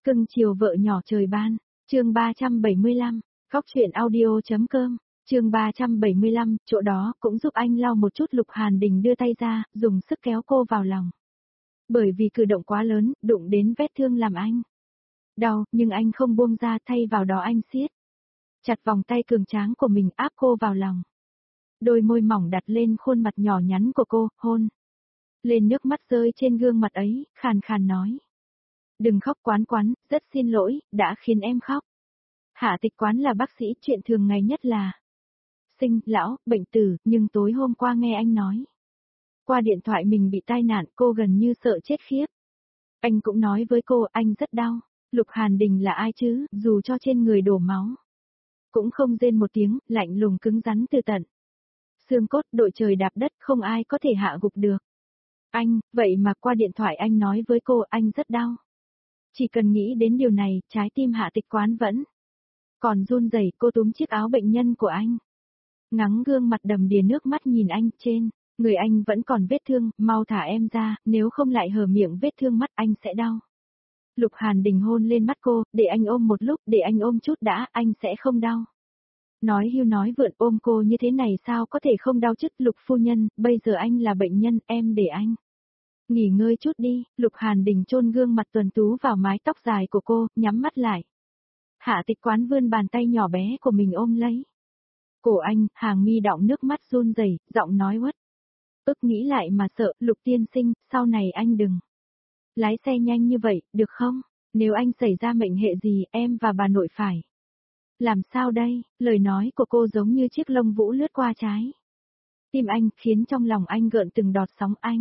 Cưng chiều vợ nhỏ trời ban, chương 375, góc truyện audio.com, chương 375, chỗ đó cũng giúp anh lau một chút. Lục Hàn Đình đưa tay ra, dùng sức kéo cô vào lòng. Bởi vì cử động quá lớn, đụng đến vết thương làm anh đau, nhưng anh không buông ra, thay vào đó anh siết chặt vòng tay cường tráng của mình, áp cô vào lòng. Đôi môi mỏng đặt lên khuôn mặt nhỏ nhắn của cô, hôn lên nước mắt rơi trên gương mặt ấy, khàn khàn nói. Đừng khóc Quán Quán, rất xin lỗi, đã khiến em khóc. Hạ Tịch Quán là bác sĩ, chuyện thường ngày nhất là sinh, lão, bệnh tử, nhưng tối hôm qua nghe anh nói. Qua điện thoại mình bị tai nạn, cô gần như sợ chết khiếp. Anh cũng nói với cô, anh rất đau. Lục Hàn Đình là ai chứ, dù cho trên người đổ máu. Cũng không rên một tiếng, lạnh lùng cứng rắn từ tận xương cốt, đội trời đạp đất, không ai có thể hạ gục được. Anh, vậy mà qua điện thoại anh nói với cô anh rất đau. Chỉ cần nghĩ đến điều này, trái tim Hạ Tịch Quán vẫn còn run rẩy. Cô túm chiếc áo bệnh nhân của anh, ngắm gương mặt đầm đìa nước mắt nhìn anh. Trên người anh vẫn còn vết thương, mau thả em ra, nếu không lại hở miệng vết thương mắt anh sẽ đau. Lục Hàn Đình hôn lên mắt cô, để anh ôm một lúc, để anh ôm chút đã, anh sẽ không đau. Nói hưu nói vượn, ôm cô như thế này sao có thể không đau chứ. Lục phu nhân, bây giờ anh là bệnh nhân, em để anh nghỉ ngơi chút đi. Lục Hàn Đình chôn gương mặt tuần tú vào mái tóc dài của cô, nhắm mắt lại. Hạ Tịch Quán vươn bàn tay nhỏ bé của mình ôm lấy cổ anh, hàng mi đọng nước mắt run rẩy, giọng nói uất ức. Nghĩ lại mà sợ. Lục tiên sinh, sau này anh đừng lái xe nhanh như vậy, được không? Nếu anh xảy ra mệnh hệ gì, em và bà nội phải làm sao đây? Lời nói của cô giống như chiếc lông vũ lướt qua trái tim anh, khiến trong lòng anh gợn từng đọt sóng. Anh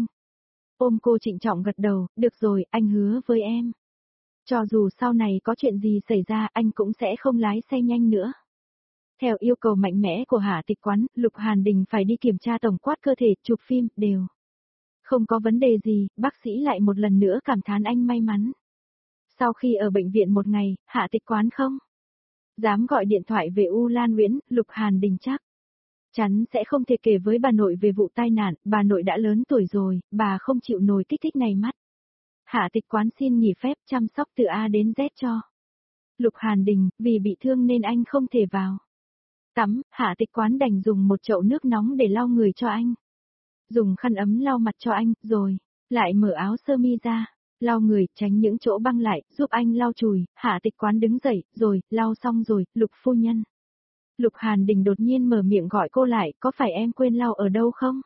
ôm cô trịnh trọng gật đầu, được rồi, anh hứa với em. Cho dù sau này có chuyện gì xảy ra, anh cũng sẽ không lái xe nhanh nữa. Theo yêu cầu mạnh mẽ của Hạ Tịch Quán, Lục Hàn Đình phải đi kiểm tra tổng quát cơ thể, chụp phim, đều không có vấn đề gì. Bác sĩ lại một lần nữa cảm thán anh may mắn. Sau khi ở bệnh viện một ngày, Hạ Tịch Quán không dám gọi điện thoại về U Lan Nguyễn. Lục Hàn Đình chắc chắn sẽ không thể kể với bà nội về vụ tai nạn, bà nội đã lớn tuổi rồi, bà không chịu nổi kích thích này mắt. Hạ Tịch Quán xin nghỉ phép chăm sóc từ A đến Z cho Lục Hàn Đình, vì bị thương nên anh không thể vào tắm. Hạ Tịch Quán đành dùng một chậu nước nóng để lau người cho anh, dùng khăn ấm lau mặt cho anh, rồi lại mở áo sơ mi ra, lau người, tránh những chỗ băng lại, giúp anh lau chùi. Hạ Tịch Quán đứng dậy, rồi, lau xong rồi, Lục phu nhân. Lục Hàn Đình đột nhiên mở miệng gọi cô lại, có phải em quên lau ở đâu không?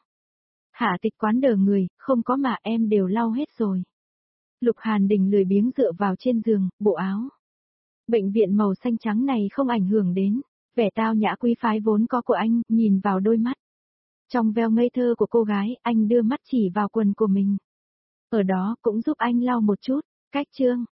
Hạ Tịch Quán đờ người, không có mà, em đều lau hết rồi. Lục Hàn Đình lười biếng dựa vào trên giường, bộ áo bệnh viện màu xanh trắng này không ảnh hưởng đến vẻ tao nhã quý phái vốn có của anh. Nhìn vào đôi mắt trong veo ngây thơ của cô gái, anh đưa mắt chỉ vào quần của mình. Ở đó cũng giúp anh lau một chút. Cách chương